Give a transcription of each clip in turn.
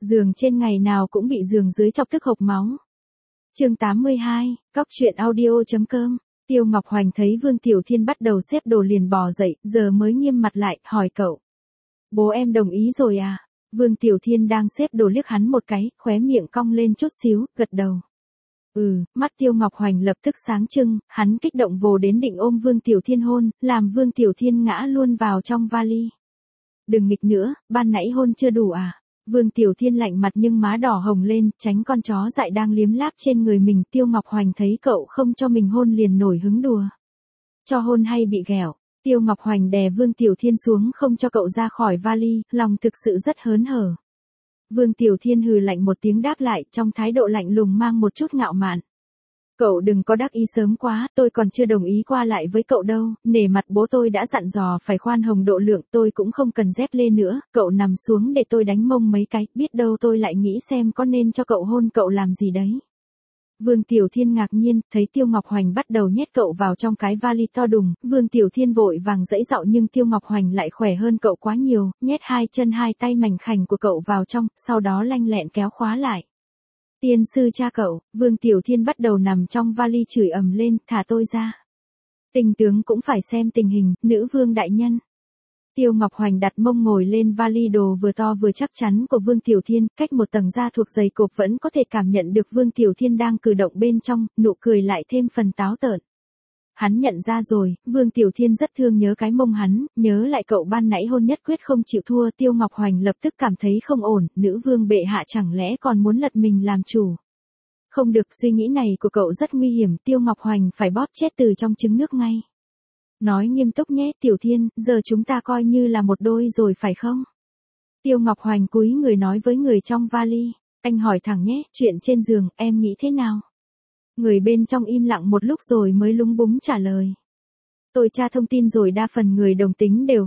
Giường trên ngày nào cũng bị giường dưới chọc tức hộc máu. Chương 82, Cóc truyện audio.com. Tiêu Ngọc Hoành thấy Vương Tiểu Thiên bắt đầu xếp đồ liền bò dậy, giờ mới nghiêm mặt lại, hỏi cậu. Bố em đồng ý rồi à? Vương Tiểu Thiên đang xếp đồ liếc hắn một cái, khóe miệng cong lên chút xíu, gật đầu. Mắt Tiêu Ngọc Hoành lập tức sáng trưng, hắn kích động vồ đến định ôm Vương Tiểu Thiên hôn, làm Vương Tiểu Thiên ngã luôn vào trong vali. Đừng nghịch nữa, ban nãy hôn chưa đủ à? Vương Tiểu Thiên lạnh mặt nhưng má đỏ hồng lên, tránh con chó dại đang liếm láp trên người mình. Tiêu Ngọc Hoành thấy cậu không cho mình hôn liền nổi hứng đùa. Cho hôn hay bị ghẹo? Tiêu Ngọc Hoành đè Vương Tiểu Thiên xuống không cho cậu ra khỏi vali, lòng thực sự rất hớn hở. Vương Tiểu Thiên hừ lạnh một tiếng đáp lại, trong thái độ lạnh lùng mang một chút ngạo mạn. Cậu đừng có đắc ý sớm quá, tôi còn chưa đồng ý qua lại với cậu đâu, nể mặt bố tôi đã dặn dò phải khoan hồng độ lượng, tôi cũng không cần dép lê nữa, cậu nằm xuống để tôi đánh mông mấy cái, biết đâu tôi lại nghĩ xem có nên cho cậu hôn cậu làm gì đấy. Vương Tiểu Thiên ngạc nhiên, thấy Tiêu Ngọc Hoành bắt đầu nhét cậu vào trong cái vali to đùng, Vương Tiểu Thiên vội vàng dãy dạo nhưng Tiêu Ngọc Hoành lại khỏe hơn cậu quá nhiều, nhét hai chân hai tay mảnh khảnh của cậu vào trong, sau đó lanh lẹn kéo khóa lại. Tiên sư cha cậu, Vương Tiểu Thiên bắt đầu nằm trong vali chửi ầm lên, thả tôi ra. Tình tướng cũng phải xem tình hình, nữ vương đại nhân. Tiêu Ngọc Hoành đặt mông ngồi lên vali đồ vừa to vừa chắc chắn của Vương Tiểu Thiên, cách một tầng da thuộc dày cộp vẫn có thể cảm nhận được Vương Tiểu Thiên đang cử động bên trong, nụ cười lại thêm phần táo tợn. Hắn nhận ra rồi, Vương Tiểu Thiên rất thương nhớ cái mông hắn, nhớ lại cậu ban nãy hôn nhất quyết không chịu thua. Tiêu Ngọc Hoành lập tức cảm thấy không ổn, nữ vương bệ hạ chẳng lẽ còn muốn lật mình làm chủ. Không được, suy nghĩ này của cậu rất nguy hiểm, Tiêu Ngọc Hoành phải bóp chết từ trong trứng nước ngay. Nói nghiêm túc nhé Tiểu Thiên, giờ chúng ta coi như là một đôi rồi phải không? Tiêu Ngọc Hoành cúi người nói với người trong vali, anh hỏi thẳng nhé, chuyện trên giường, em nghĩ thế nào? Người bên trong im lặng một lúc rồi mới lúng búng trả lời. Tôi tra thông tin rồi, đa phần người đồng tính đều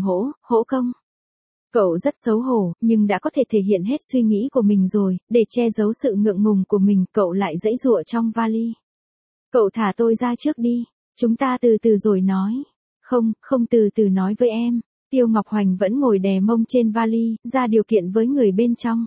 hỗ công. Cậu rất xấu hổ, nhưng đã có thể thể hiện hết suy nghĩ của mình rồi, để che giấu sự ngượng ngùng của mình, cậu lại giãy giụa trong vali. Cậu thả tôi ra trước đi, chúng ta từ từ rồi nói. Không từ từ nói với em. Tiêu Ngọc Hoành vẫn ngồi đè mông trên vali, ra điều kiện với người bên trong.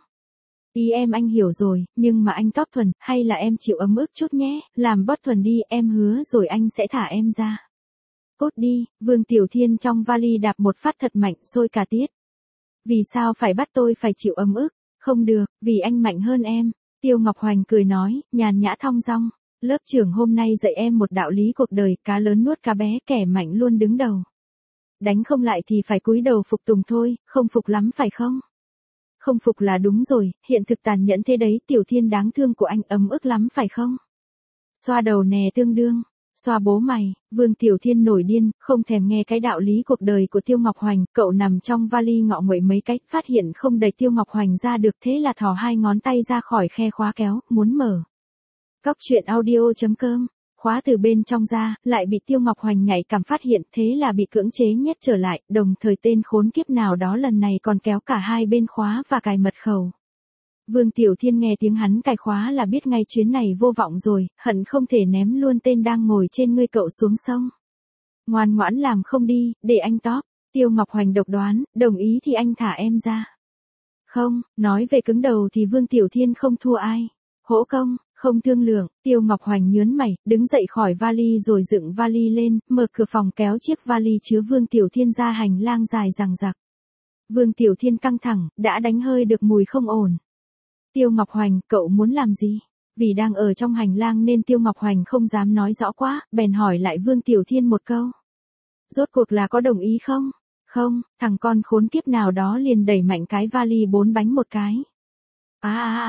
Ý em anh hiểu rồi, nhưng mà anh Top Thuần, hay là em chịu ấm ức chút nhé, làm Bot Thuần đi, em hứa rồi anh sẽ thả em ra. Cốt đi, Vương Tiểu Thiên trong vali đạp một phát thật mạnh, sôi cả tiết. Vì sao phải bắt tôi phải chịu ấm ức? Không được, vì anh mạnh hơn em. Tiêu Ngọc Hoành cười nói, nhàn nhã thong dong. Lớp trưởng hôm nay dạy em một đạo lý cuộc đời, cá lớn nuốt cá bé, kẻ mạnh luôn đứng đầu. Đánh không lại thì phải cúi đầu phục tùng thôi, không phục lắm phải không? Không phục là đúng rồi, hiện thực tàn nhẫn thế đấy, Tiểu Thiên đáng thương của anh ấm ức lắm phải không? Xoa đầu nè tương đương, xoa bố mày. Vương Tiểu Thiên nổi điên, không thèm nghe cái đạo lý cuộc đời của Tiêu Ngọc Hoành, cậu nằm trong vali ngọ nguậy mấy cách, phát hiện không đẩy Tiêu Ngọc Hoành ra được, thế là thò hai ngón tay ra khỏi khe khóa kéo, muốn mở. Cóc truyện audio.com, khóa từ bên trong ra, lại bị Tiêu Ngọc Hoành nhạy cảm phát hiện, thế là bị cưỡng chế nhét trở lại, đồng thời tên khốn kiếp nào đó lần này còn kéo cả hai bên khóa và cài mật khẩu. Vương Tiểu Thiên nghe tiếng hắn cài khóa là biết ngay chuyến này vô vọng rồi, hận không thể ném luôn tên đang ngồi trên người cậu xuống sông. Ngoan ngoãn làm không đi, để anh Top. Tiêu Ngọc Hoành độc đoán, đồng ý thì anh thả em ra. Không, nói về cứng đầu thì Vương Tiểu Thiên không thua ai. Hỗ công, không thương lượng. Tiêu Ngọc Hoành nhớn mày, đứng dậy khỏi vali rồi dựng vali lên, mở cửa phòng kéo chiếc vali chứa Vương Tiểu Thiên ra hành lang dài dằng dặc. Vương Tiểu Thiên căng thẳng, đã đánh hơi được mùi không ổn. Tiêu Ngọc Hoành, cậu muốn làm gì? Vì đang ở trong hành lang nên Tiêu Ngọc Hoành không dám nói rõ quá, bèn hỏi lại Vương Tiểu Thiên một câu. Rốt cuộc là có đồng ý không? Không, thằng con khốn kiếp nào đó liền đẩy mạnh cái vali 4 bánh một cái. Ha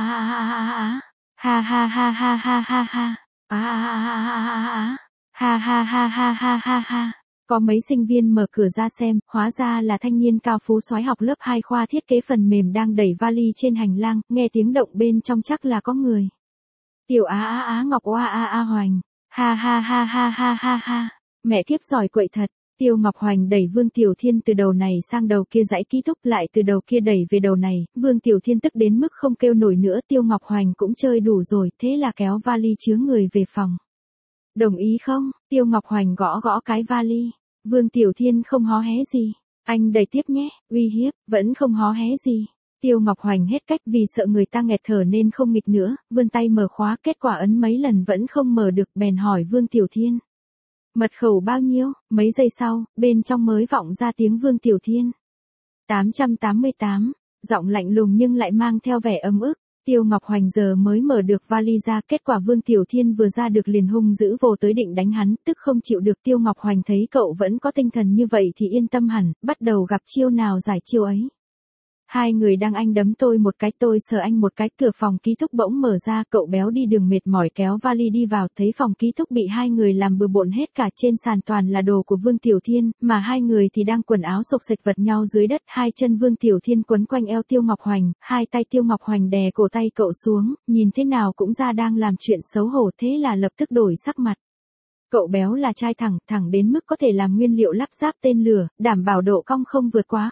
ha ha ha ha ha ha ha. Ha ha ha ha ha ha ha. Có mấy sinh viên mở cửa ra xem, hóa ra là thanh niên cao phú soái học lớp 2 khoa thiết kế phần mềm đang đẩy vali trên hành lang, nghe tiếng động bên trong chắc là có người. Tiểu Ngọc Hoành. Ha ha ha ha ha ha ha. Mẹ kiếp giỏi quậy thật. Tiêu Ngọc Hoành đẩy Vương Tiểu Thiên từ đầu này sang đầu kia, dãy ký túc lại từ đầu kia đẩy về đầu này, Vương Tiểu Thiên tức đến mức không kêu nổi nữa. Tiêu Ngọc Hoành cũng chơi đủ rồi, thế là kéo vali chứa người về phòng. Đồng ý không? Tiêu Ngọc Hoành gõ gõ cái vali. Vương Tiểu Thiên không hó hé gì. Anh đẩy tiếp nhé, uy hiếp, vẫn không hó hé gì. Tiêu Ngọc Hoành hết cách vì sợ người ta nghẹt thở nên không nghịch nữa, vươn tay mở khóa, kết quả ấn mấy lần vẫn không mở được, bèn hỏi Vương Tiểu Thiên. Mật khẩu bao nhiêu? Mấy giây sau, bên trong mới vọng ra tiếng Vương Tiểu Thiên. 888, giọng lạnh lùng nhưng lại mang theo vẻ ấm ức. Tiêu Ngọc Hoành giờ mới mở được vali ra, kết quả Vương Tiểu Thiên vừa ra được liền hung dữ vồ tới định đánh hắn, tức không chịu được. Tiêu Ngọc Hoành thấy cậu vẫn có tinh thần như vậy thì yên tâm hẳn, bắt đầu gặp chiêu nào giải chiêu ấy. Hai người đang anh đấm tôi một cái tôi sờ anh một cái, cửa phòng ký túc bỗng mở ra, cậu béo đi đường mệt mỏi kéo vali đi vào, thấy phòng ký túc bị hai người làm bừa bộn hết cả, trên sàn toàn là đồ của Vương Tiểu Thiên, mà hai người thì đang quần áo xộc xệch vật nhau dưới đất, hai chân Vương Tiểu Thiên quấn quanh eo Tiêu Ngọc Hoành, hai tay Tiêu Ngọc Hoành đè cổ tay cậu xuống, nhìn thế nào cũng ra đang làm chuyện xấu hổ, thế là lập tức đổi sắc mặt. Cậu béo là trai thẳng đến mức có thể làm nguyên liệu lắp ráp tên lửa, đảm bảo độ cong không vượt quá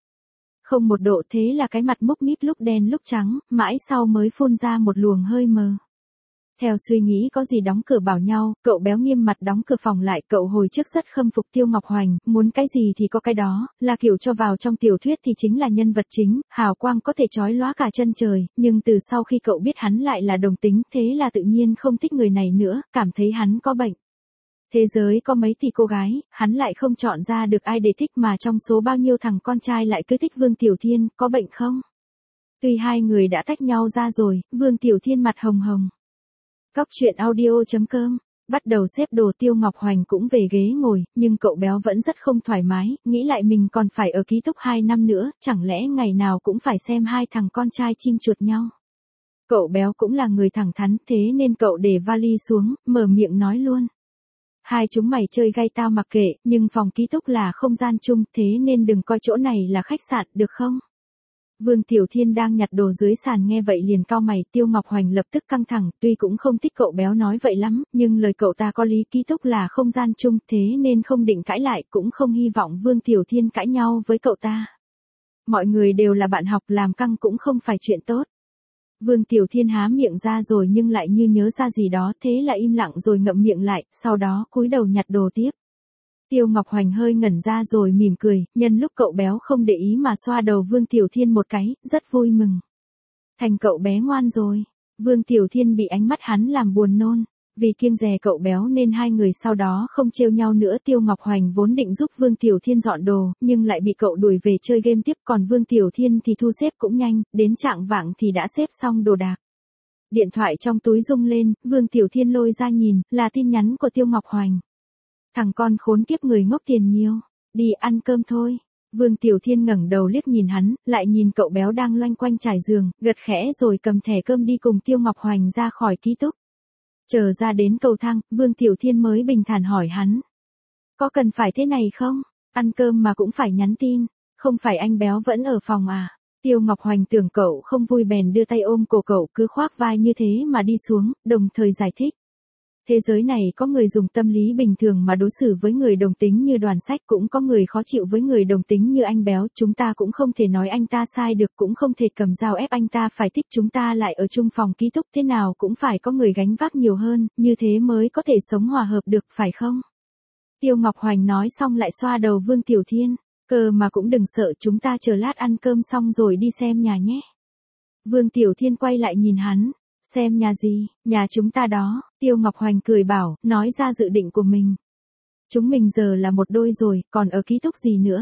không một độ, thế là cái mặt múc míp lúc đen lúc trắng, mãi sau mới phun ra một luồng hơi mờ. Theo suy nghĩ có gì đóng cửa bảo nhau, cậu béo nghiêm mặt đóng cửa phòng lại, cậu hồi trước rất khâm phục Tiêu Ngọc Hoành, muốn cái gì thì có cái đó, là kiểu cho vào trong tiểu thuyết thì chính là nhân vật chính, hào quang có thể chói lóa cả chân trời, nhưng từ sau khi cậu biết hắn lại là đồng tính, thế là tự nhiên không thích người này nữa, cảm thấy hắn có bệnh. Thế giới có mấy tỷ cô gái, hắn lại không chọn ra được ai để thích, mà trong số bao nhiêu thằng con trai lại cứ thích Vương Tiểu Thiên, có bệnh không? Tuy hai người đã tách nhau ra rồi, Vương Tiểu Thiên mặt hồng hồng. Cóc truyện audio.com, bắt đầu xếp đồ. Tiêu Ngọc Hoành cũng về ghế ngồi, nhưng cậu béo vẫn rất không thoải mái, nghĩ lại mình còn phải ở ký túc 2 năm nữa, chẳng lẽ ngày nào cũng phải xem hai thằng con trai chim chuột nhau. Cậu béo cũng là người thẳng thắn, thế nên cậu để vali xuống, mở miệng nói luôn. Hai chúng mày chơi gay tao mặc kệ, nhưng phòng ký túc là không gian chung, thế nên đừng coi chỗ này là khách sạn, được không? Vương Tiểu Thiên đang nhặt đồ dưới sàn nghe vậy liền cau mày, Tiêu Ngọc Hoành lập tức căng thẳng, tuy cũng không thích cậu béo nói vậy lắm, nhưng lời cậu ta có lý, ký túc là không gian chung, thế nên không định cãi lại, cũng không hy vọng Vương Tiểu Thiên cãi nhau với cậu ta. Mọi người đều là bạn học, làm căng cũng không phải chuyện tốt. Vương Tiểu Thiên há miệng ra rồi nhưng lại như nhớ ra gì đó, thế là im lặng rồi ngậm miệng lại, sau đó cúi đầu nhặt đồ tiếp. Tiêu Ngọc Hoành hơi ngẩn ra rồi mỉm cười, nhân lúc cậu béo không để ý mà xoa đầu Vương Tiểu Thiên một cái, rất vui mừng. Thành cậu bé ngoan rồi. Vương Tiểu Thiên bị ánh mắt hắn làm buồn nôn. Vì kiêng dè cậu béo nên hai người sau đó không trêu nhau nữa. Tiêu Ngọc Hoành vốn định giúp Vương Tiểu Thiên dọn đồ, nhưng lại bị cậu đuổi về chơi game tiếp, còn Vương Tiểu Thiên thì thu xếp cũng nhanh, đến chạng vạng thì đã xếp xong đồ đạc. Điện thoại trong túi rung lên, Vương Tiểu Thiên lôi ra nhìn, là tin nhắn của Tiêu Ngọc Hoành. Thằng con khốn kiếp, người ngốc tiền nhiều, đi ăn cơm thôi. Vương Tiểu Thiên ngẩng đầu liếc nhìn hắn, lại nhìn cậu béo đang loanh quanh trải giường, gật khẽ rồi cầm thẻ cơm đi cùng Tiêu Ngọc Hoành ra khỏi ký túc. Chờ ra đến cầu thang, Vương Tiểu Thiên mới bình thản hỏi hắn. Có cần phải thế này không? Ăn cơm mà cũng phải nhắn tin, không phải anh béo vẫn ở phòng à? Tiêu Ngọc Hoành tưởng cậu không vui bèn đưa tay ôm cổ cậu, cứ khoác vai như thế mà đi xuống, đồng thời giải thích. Thế giới này có người dùng tâm lý bình thường mà đối xử với người đồng tính như Đoàn Sách, cũng có người khó chịu với người đồng tính như anh béo, chúng ta cũng không thể nói anh ta sai được, cũng không thể cầm dao ép anh ta phải thích chúng ta, lại ở chung phòng ký túc, thế nào cũng phải có người gánh vác nhiều hơn, như thế mới có thể sống hòa hợp được, phải không? Tiêu Ngọc Hoành nói xong lại xoa đầu Vương Tiểu Thiên, cơ mà cũng đừng sợ, chúng ta chờ lát ăn cơm xong rồi đi xem nhà nhé. Vương Tiểu Thiên quay lại nhìn hắn. Xem nhà gì? Nhà chúng ta đó. Tiêu Ngọc Hoành cười bảo, nói ra dự định của mình. Chúng mình giờ là một đôi rồi, còn ở ký túc gì nữa?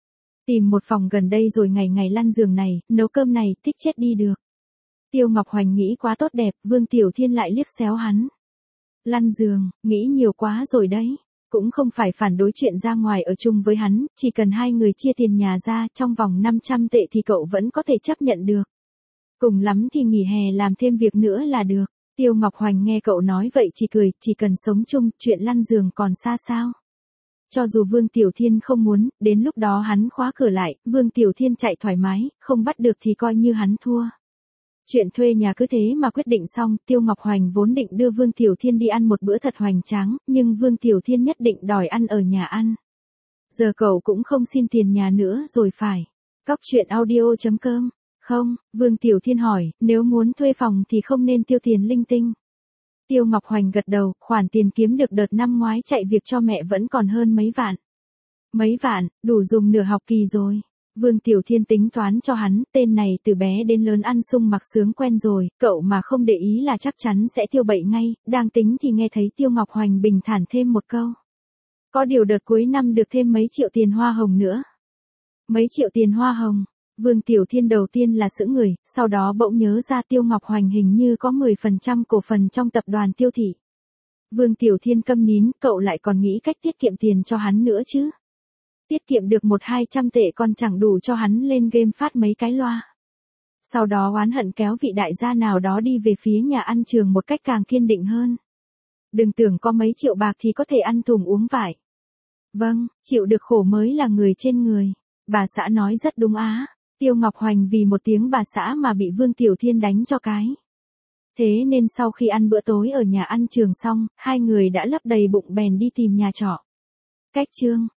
Tìm một phòng gần đây rồi ngày ngày lăn giường này, nấu cơm này, thích chết đi được. Tiêu Ngọc Hoành nghĩ quá tốt đẹp, Vương Tiểu Thiên lại liếc xéo hắn. Lăn giường, nghĩ nhiều quá rồi đấy. Cũng không phải phản đối chuyện ra ngoài ở chung với hắn, chỉ cần hai người chia tiền nhà ra, trong vòng 500 tệ thì cậu vẫn có thể chấp nhận được. Cùng lắm thì nghỉ hè làm thêm việc nữa là được. Tiêu Ngọc Hoành nghe cậu nói vậy chỉ cười, chỉ cần sống chung, chuyện lăn giường còn xa sao. Cho dù Vương Tiểu Thiên không muốn, đến lúc đó hắn khóa cửa lại, Vương Tiểu Thiên chạy thoải mái, không bắt được thì coi như hắn thua. Chuyện thuê nhà cứ thế mà quyết định xong, Tiêu Ngọc Hoành vốn định đưa Vương Tiểu Thiên đi ăn một bữa thật hoành tráng, nhưng Vương Tiểu Thiên nhất định đòi ăn ở nhà ăn. Giờ cậu cũng không xin tiền nhà nữa rồi phải. Cóc truyện audio.com. Không, Vương Tiểu Thiên hỏi, nếu muốn thuê phòng thì không nên tiêu tiền linh tinh. Tiêu Ngọc Hoành gật đầu, khoản tiền kiếm được đợt năm ngoái chạy việc cho mẹ vẫn còn hơn mấy vạn. Mấy vạn, đủ dùng nửa học kỳ rồi. Vương Tiểu Thiên tính toán cho hắn, tên này từ bé đến lớn ăn sung mặc sướng quen rồi, cậu mà không để ý là chắc chắn sẽ tiêu bậy ngay, đang tính thì nghe thấy Tiêu Ngọc Hoành bình thản thêm một câu. Có điều đợt cuối năm được thêm mấy triệu tiền hoa hồng nữa. Mấy triệu tiền hoa hồng? Vương Tiểu Thiên đầu tiên là sững người, sau đó bỗng nhớ ra Tiêu Ngọc Hoành hình như có 10% cổ phần trong tập đoàn Tiêu Thị. Vương Tiểu Thiên câm nín, cậu lại còn nghĩ cách tiết kiệm tiền cho hắn nữa chứ. Tiết kiệm được 100-200 tệ còn chẳng đủ cho hắn lên game phát mấy cái loa. Sau đó oán hận kéo vị đại gia nào đó đi về phía nhà ăn trường một cách càng kiên định hơn. Đừng tưởng có mấy triệu bạc thì có thể ăn thùng uống vải. Vâng, chịu được khổ mới là người trên người. Bà xã nói rất đúng á. Tiêu Ngọc Hoành vì một tiếng bà xã mà bị Vương Tiểu Thiên đánh cho cái. Thế nên sau khi ăn bữa tối ở nhà ăn trường xong, hai người đã lấp đầy bụng bèn đi tìm nhà trọ. Cách chương